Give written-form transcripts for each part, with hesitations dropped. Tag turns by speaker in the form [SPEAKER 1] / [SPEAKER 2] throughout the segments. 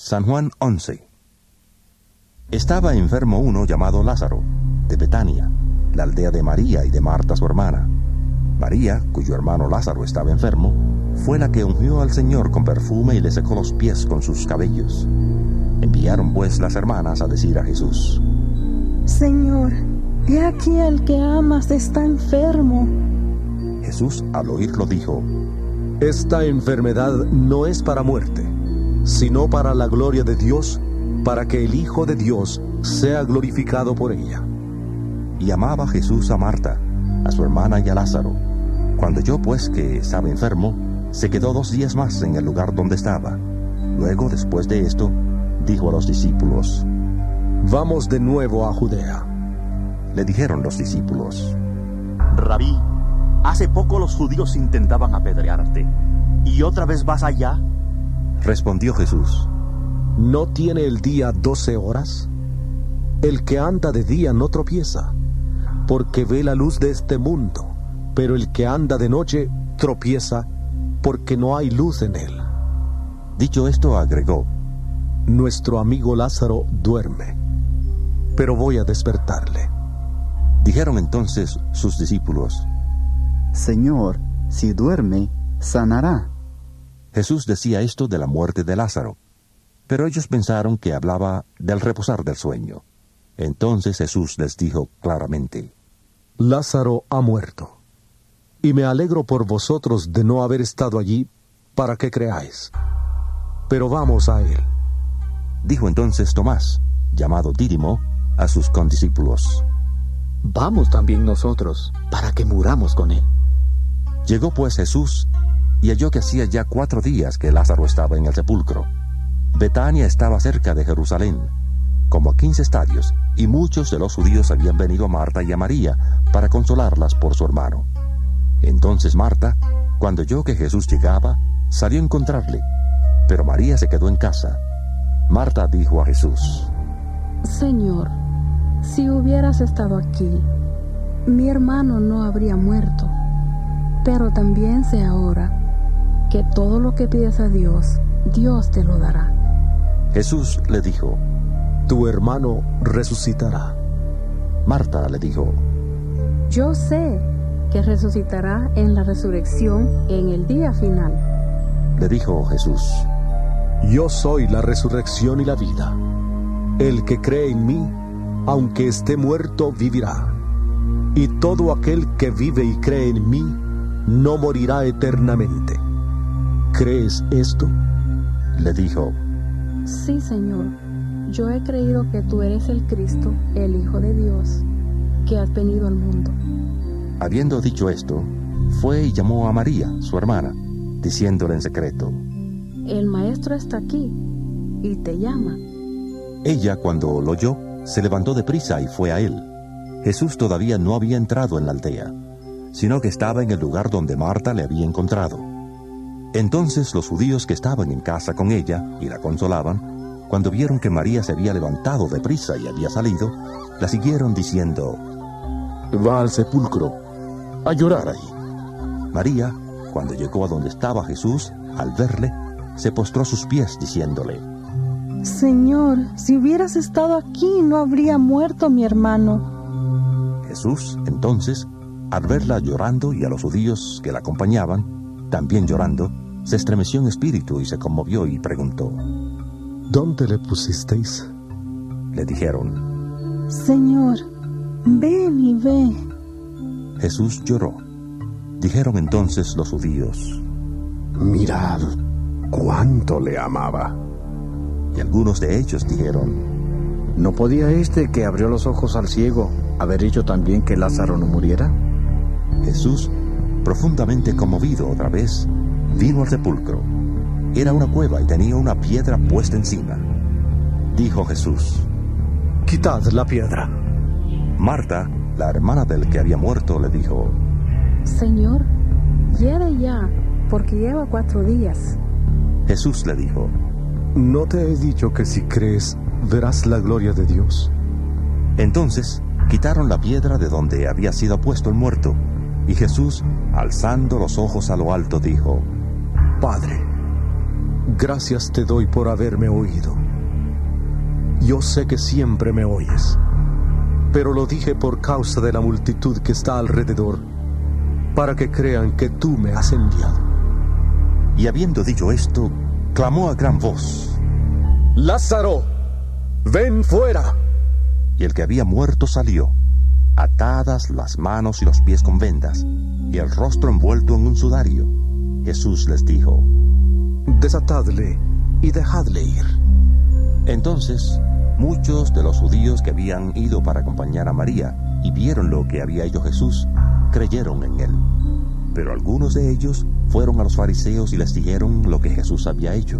[SPEAKER 1] San Juan 11. Estaba enfermo uno llamado Lázaro, de Betania, la aldea de María y de Marta su hermana. María, cuyo hermano Lázaro estaba enfermo, fue la que ungió al Señor con perfume y le secó los pies con sus cabellos. Enviaron pues las hermanas a decir a Jesús:
[SPEAKER 2] Señor, he aquí el que amas está enfermo.
[SPEAKER 1] Jesús al oírlo dijo:
[SPEAKER 3] Esta enfermedad no es para muerte, sino para la gloria de Dios, para que el Hijo de Dios sea glorificado por ella.
[SPEAKER 1] Y amaba Jesús a Marta, a su hermana y a Lázaro. Cuando oyó pues que estaba enfermo, se quedó 2 días más en el lugar donde estaba. Luego, después de esto, dijo a los discípulos:
[SPEAKER 3] Vamos de nuevo a Judea.
[SPEAKER 1] Le dijeron los discípulos:
[SPEAKER 4] Rabí, hace poco los judíos intentaban apedrearte, ¿y otra vez vas allá?
[SPEAKER 1] Respondió Jesús:
[SPEAKER 3] ¿No tiene el día 12 horas? El que anda de día no tropieza, porque ve la luz de este mundo, pero el que anda de noche tropieza, porque no hay luz en él.
[SPEAKER 1] Dicho esto, agregó:
[SPEAKER 3] Nuestro amigo Lázaro duerme, pero voy a despertarle.
[SPEAKER 1] Dijeron entonces sus discípulos:
[SPEAKER 5] Señor, si duerme, sanará.
[SPEAKER 1] Jesús decía esto de la muerte de Lázaro, pero ellos pensaron que hablaba del reposar del sueño. Entonces Jesús les dijo claramente:
[SPEAKER 3] Lázaro ha muerto, y me alegro por vosotros de no haber estado allí para que creáis. Pero vamos a él.
[SPEAKER 1] Dijo entonces Tomás, llamado Dídimo, a sus condiscípulos:
[SPEAKER 6] Vamos también nosotros, para que muramos con él.
[SPEAKER 1] Llegó pues Jesús, y halló que hacía ya 4 días que Lázaro estaba en el sepulcro. Betania estaba cerca de Jerusalén, como a 15 estadios, y muchos de los judíos habían venido a Marta y a María para consolarlas por su hermano. Entonces Marta, cuando oyó que Jesús llegaba, salió a encontrarle, pero María se quedó en casa. Marta dijo a Jesús:
[SPEAKER 2] Señor, si hubieras estado aquí, mi hermano no habría muerto. Pero también sé ahora que todo lo que pides a Dios, Dios te lo dará.
[SPEAKER 1] Jesús le dijo:
[SPEAKER 3] Tu hermano resucitará.
[SPEAKER 1] Marta le dijo:
[SPEAKER 2] Yo sé que resucitará en la resurrección en el día final.
[SPEAKER 1] Le dijo Jesús:
[SPEAKER 3] Yo soy la resurrección y la vida. El que cree en mí, aunque esté muerto, vivirá. Y todo aquel que vive y cree en mí, no morirá eternamente. ¿Crees esto?
[SPEAKER 1] Le dijo:
[SPEAKER 2] Sí, Señor. Yo he creído que tú eres el Cristo, el Hijo de Dios, que has venido al mundo.
[SPEAKER 1] Habiendo dicho esto, fue y llamó a María, su hermana, diciéndole en secreto:
[SPEAKER 2] El Maestro está aquí y te llama.
[SPEAKER 1] Ella, cuando lo oyó, se levantó deprisa y fue a él. Jesús todavía no había entrado en la aldea, sino que estaba en el lugar donde Marta le había encontrado. Entonces los judíos que estaban en casa con ella y la consolaban, cuando vieron que María se había levantado deprisa y había salido, la siguieron diciendo:
[SPEAKER 7] Va al sepulcro a llorar ahí.
[SPEAKER 1] María, cuando llegó a donde estaba Jesús, al verle, se postró a sus pies diciéndole:
[SPEAKER 2] Señor, si hubieras estado aquí, no habría muerto mi hermano.
[SPEAKER 1] Jesús, entonces, al verla llorando y a los judíos que la acompañaban, también llorando, se estremeció en espíritu y se conmovió y preguntó:
[SPEAKER 3] ¿Dónde le pusisteis?
[SPEAKER 1] Le dijeron:
[SPEAKER 2] Señor, ven y ve.
[SPEAKER 1] Jesús lloró. Dijeron entonces los judíos:
[SPEAKER 7] Mirad cuánto le amaba.
[SPEAKER 1] Y algunos de ellos dijeron:
[SPEAKER 6] ¿No podía este que abrió los ojos al ciego haber hecho también que Lázaro no muriera?
[SPEAKER 1] Jesús, profundamente conmovido otra vez, vino al sepulcro. Era una cueva y tenía una piedra puesta encima. Dijo Jesús:
[SPEAKER 3] Quitad la piedra.
[SPEAKER 1] Marta, la hermana del que había muerto, le dijo:
[SPEAKER 2] Señor, hiere ya, porque lleva 4 días.
[SPEAKER 1] Jesús le dijo:
[SPEAKER 3] ¿No te he dicho que si crees, verás la gloria de Dios?
[SPEAKER 1] Entonces quitaron la piedra de donde había sido puesto el muerto, y Jesús, alzando los ojos a lo alto, dijo:
[SPEAKER 3] Padre, Gracias te doy por haberme oído. Yo sé que siempre me oyes, pero lo dije por causa de la multitud que está alrededor, para que crean que tú me has enviado.
[SPEAKER 1] Y habiendo dicho esto, clamó a gran voz:
[SPEAKER 3] ¡Lázaro, ven fuera!
[SPEAKER 1] Y el que había muerto salió, atadas las manos y los pies con vendas, y el rostro envuelto en un sudario. Jesús les dijo:
[SPEAKER 3] desatadle y dejadle ir.
[SPEAKER 1] Entonces, muchos de los judíos que habían ido para acompañar a María y vieron lo que había hecho Jesús, creyeron en él. Pero algunos de ellos fueron a los fariseos y les dijeron lo que Jesús había hecho.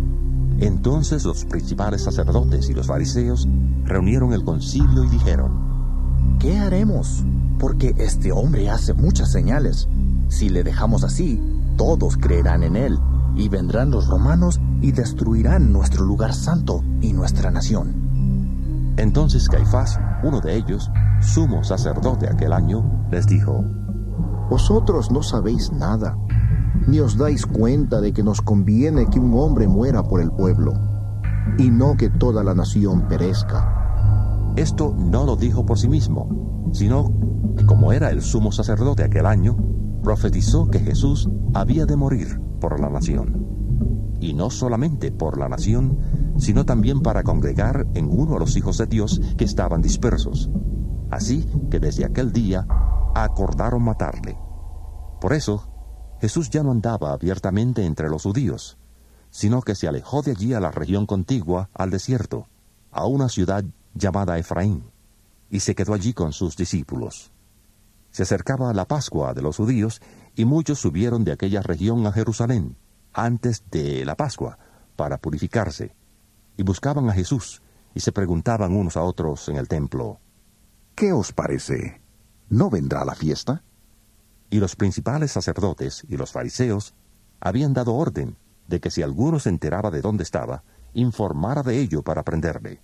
[SPEAKER 1] Entonces los principales sacerdotes y los fariseos reunieron el concilio y dijeron:
[SPEAKER 6] ¿qué haremos? Porque este hombre hace muchas señales. Si le dejamos así, todos creerán en él, y vendrán los romanos y destruirán nuestro lugar santo y nuestra nación.
[SPEAKER 1] Entonces Caifás, uno de ellos, sumo sacerdote aquel año, les dijo:
[SPEAKER 8] vosotros no sabéis nada, ni os dais cuenta de que nos conviene que un hombre muera por el pueblo, y no que toda la nación perezca.
[SPEAKER 1] Esto no lo dijo por sí mismo, sino que como era el sumo sacerdote aquel año, profetizó que Jesús había de morir por la nación. Y no solamente por la nación, sino también para congregar en uno a los hijos de Dios que estaban dispersos. Así que desde aquel día acordaron matarle. Por eso, Jesús ya no andaba abiertamente entre los judíos, sino que se alejó de allí a la región contigua al desierto, a una ciudad llamada Efraín, y se quedó allí con sus discípulos. Se acercaba la Pascua de los judíos, y muchos subieron de aquella región a Jerusalén, antes de la Pascua, para purificarse, y buscaban a Jesús, y se preguntaban unos a otros en el templo:
[SPEAKER 7] ¿qué os parece? ¿No vendrá la fiesta?
[SPEAKER 1] Y los principales sacerdotes y los fariseos habían dado orden de que si alguno se enteraba de dónde estaba, informara de ello para prenderle.